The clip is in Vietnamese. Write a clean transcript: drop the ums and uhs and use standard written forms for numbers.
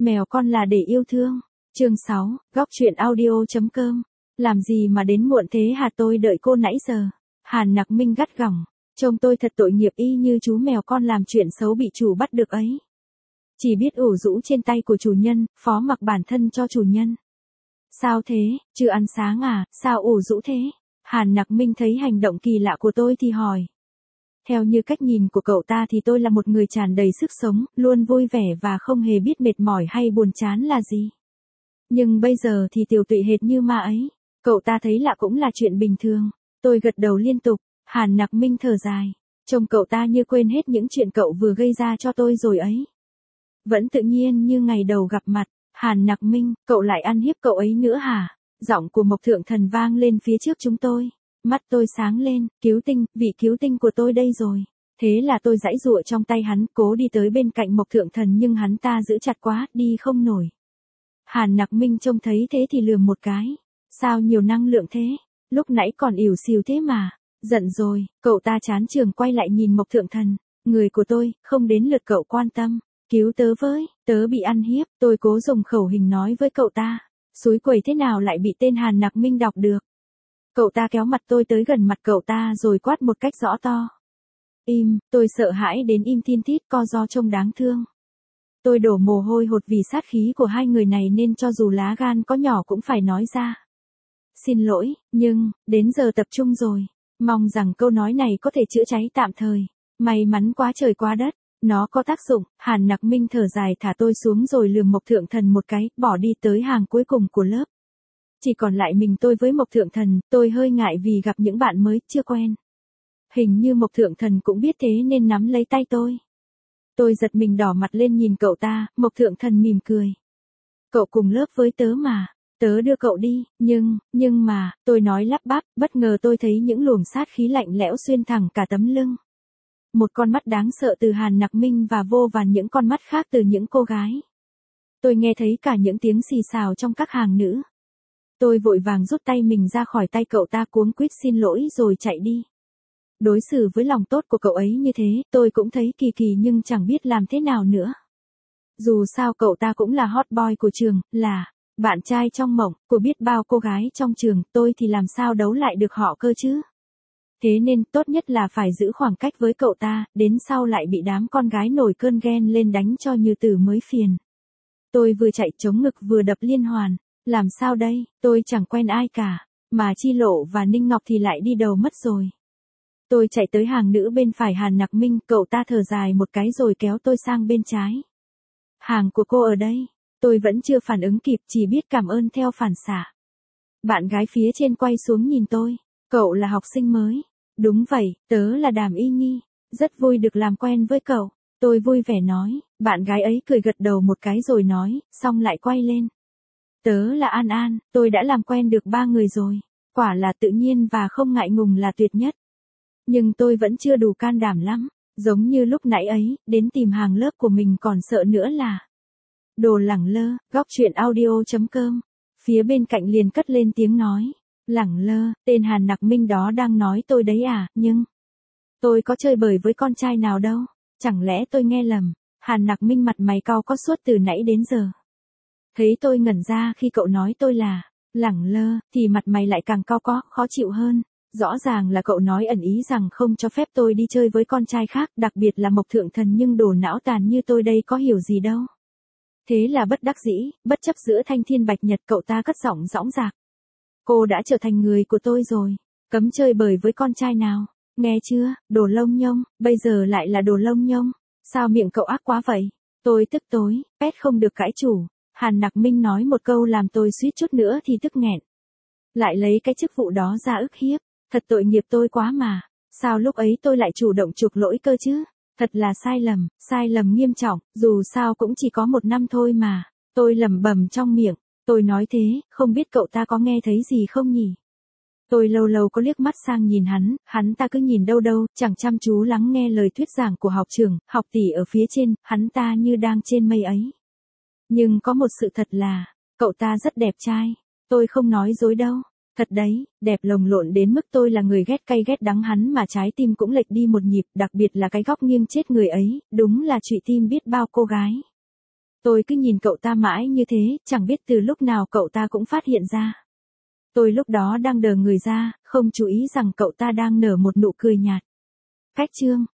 Mèo con là để yêu thương. Chương 6, góc truyện audio.com. Làm gì mà đến muộn thế hả, tôi đợi cô nãy giờ. Hàn Nặc Minh gắt gỏng. Trông tôi thật tội nghiệp, y như chú mèo con làm chuyện xấu bị chủ bắt được ấy. Chỉ biết ủ rũ trên tay của chủ nhân, phó mặc bản thân cho chủ nhân. Sao thế, chưa ăn sáng à, sao ủ rũ thế? Hàn Nặc Minh thấy hành động kỳ lạ của tôi thì hỏi. Theo như cách nhìn của cậu ta thì tôi là một người tràn đầy sức sống, luôn vui vẻ và không hề biết mệt mỏi hay buồn chán là gì. Nhưng bây giờ thì tiểu tụy hệt như ma ấy. Cậu ta thấy lạ cũng là chuyện bình thường. Tôi gật đầu liên tục. Hàn Nặc Minh thở dài. Trông cậu ta như quên hết những chuyện cậu vừa gây ra cho tôi rồi ấy. Vẫn tự nhiên như ngày đầu gặp mặt. Hàn Nặc Minh, cậu lại ăn hiếp cậu ấy nữa hả? Giọng của Mộc Thượng Thần vang lên phía trước chúng tôi. Mắt tôi sáng lên, cứu tinh, vị cứu tinh của tôi đây rồi. Thế là tôi giãy giụa trong tay hắn, cố đi tới bên cạnh Mộc Thượng Thần nhưng hắn ta giữ chặt quá, đi không nổi. Hàn Nặc Minh trông thấy thế thì lườm một cái. Sao nhiều năng lượng thế? Lúc nãy còn ỉu xìu thế mà. Giận rồi, cậu ta chán chường quay lại nhìn Mộc Thượng Thần. Người của tôi, không đến lượt cậu quan tâm. Cứu tớ với, tớ bị ăn hiếp. Tôi cố dùng khẩu hình nói với cậu ta. Xúi quẩy thế nào lại bị tên Hàn Nặc Minh đọc được. Cậu ta kéo mặt tôi tới gần mặt cậu ta rồi quát một cách rõ to. Im, tôi sợ hãi đến im thiên thít, co ro trông đáng thương. Tôi đổ mồ hôi hột vì sát khí của hai người này nên cho dù lá gan có nhỏ cũng phải nói ra. Xin lỗi, nhưng, đến giờ tập trung rồi. Mong rằng câu nói này có thể chữa cháy tạm thời. May mắn quá trời quá đất. Nó có tác dụng. Hàn Nặc Minh thở dài thả tôi xuống rồi lườm Mộc Thượng Thần một cái, bỏ đi tới hàng cuối cùng của lớp. Chỉ còn lại mình tôi với Mộc Thượng Thần, tôi hơi ngại vì gặp những bạn mới, chưa quen. Hình như Mộc Thượng Thần cũng biết thế nên nắm lấy tay tôi. Tôi giật mình đỏ mặt lên nhìn cậu ta, Mộc Thượng Thần mỉm cười. Cậu cùng lớp với tớ mà, tớ đưa cậu đi, nhưng mà, tôi nói lắp bắp, bất ngờ tôi thấy những luồng sát khí lạnh lẽo xuyên thẳng cả tấm lưng. Một con mắt đáng sợ từ Hàn Nặc Minh và vô vàn những con mắt khác từ những cô gái. Tôi nghe thấy cả những tiếng xì xào trong các hàng nữ. Tôi vội vàng rút tay mình ra khỏi tay cậu ta, cuống quýt xin lỗi rồi chạy đi. Đối xử với lòng tốt của cậu ấy như thế, tôi cũng thấy kỳ kỳ nhưng chẳng biết làm thế nào nữa. Dù sao cậu ta cũng là hot boy của trường, là bạn trai trong mộng của biết bao cô gái trong trường, tôi thì làm sao đấu lại được họ cơ chứ. Thế nên tốt nhất là phải giữ khoảng cách với cậu ta, đến sau lại bị đám con gái nổi cơn ghen lên đánh cho như tử mới phiền. Tôi vừa chạy chống ngực vừa đập liên hoàn. Làm sao đây, tôi chẳng quen ai cả, mà Chi Lộ và Ninh Ngọc thì lại đi đầu mất rồi. Tôi chạy tới hàng nữ bên phải Hàn Nặc Minh, cậu ta thở dài một cái rồi kéo tôi sang bên trái. Hàng của cô ở đây, tôi vẫn chưa phản ứng kịp, chỉ biết cảm ơn theo phản xạ. Bạn gái phía trên quay xuống nhìn tôi, cậu là học sinh mới. Đúng vậy, tớ là Đàm Y Nhi, rất vui được làm quen với cậu. Tôi vui vẻ nói, bạn gái ấy cười gật đầu một cái rồi nói, xong lại quay lên. Tớ là An An, tôi đã làm quen được 3 người rồi. Quả là tự nhiên và không ngại ngùng là tuyệt nhất. Nhưng tôi vẫn chưa đủ can đảm lắm. Giống như lúc nãy ấy, đến tìm hàng lớp của mình còn sợ nữa là. Đồ lẳng lơ, góc truyện audio.com. Phía bên cạnh liền cất lên tiếng nói. Lẳng lơ, tên Hàn Nặc Minh đó đang nói tôi đấy à, nhưng. Tôi có chơi bời với con trai nào đâu. Chẳng lẽ tôi nghe lầm. Hàn Nặc Minh mặt mày cau có suốt từ nãy đến giờ. Thấy tôi ngẩn ra khi cậu nói tôi là lẳng lơ, thì mặt mày lại càng cau có, khó chịu hơn. Rõ ràng là cậu nói ẩn ý rằng không cho phép tôi đi chơi với con trai khác, đặc biệt là Mộc Thượng Thần, nhưng đồ não tàn như tôi đây có hiểu gì đâu. Thế là bất đắc dĩ, bất chấp giữa thanh thiên bạch nhật, cậu ta cất giọng dõng dạc. Cô đã trở thành người của tôi rồi, cấm chơi bời với con trai nào, nghe chưa, đồ lông nhông, bây giờ lại là đồ lông nhông. Sao miệng cậu ác quá vậy? Tôi tức tối, pét không được cãi chủ. Hàn Nặc Minh nói một câu làm tôi suýt chút nữa thì tức nghẹn. Lại lấy cái chức vụ đó ra ức hiếp. Thật tội nghiệp tôi quá mà. Sao lúc ấy tôi lại chủ động chuộc lỗi cơ chứ? Thật là sai lầm nghiêm trọng, dù sao cũng chỉ có 1 năm thôi mà. Tôi lẩm bẩm trong miệng. Tôi nói thế, không biết cậu ta có nghe thấy gì không nhỉ? Tôi lâu lâu có liếc mắt sang nhìn hắn ta cứ nhìn đâu đâu, chẳng chăm chú lắng nghe lời thuyết giảng của học trưởng, học tỷ ở phía trên, hắn ta như đang trên mây ấy. Nhưng có một sự thật là, cậu ta rất đẹp trai. Tôi không nói dối đâu. Thật đấy, đẹp lồng lộn đến mức tôi là người ghét cay ghét đắng hắn mà trái tim cũng lệch đi một nhịp, đặc biệt là cái góc nghiêng chết người ấy, đúng là trụy tim biết bao cô gái. Tôi cứ nhìn cậu ta mãi như thế, chẳng biết từ lúc nào cậu ta cũng phát hiện ra. Tôi lúc đó đang đờ người ra, không chú ý rằng cậu ta đang nở một nụ cười nhạt. Cách chương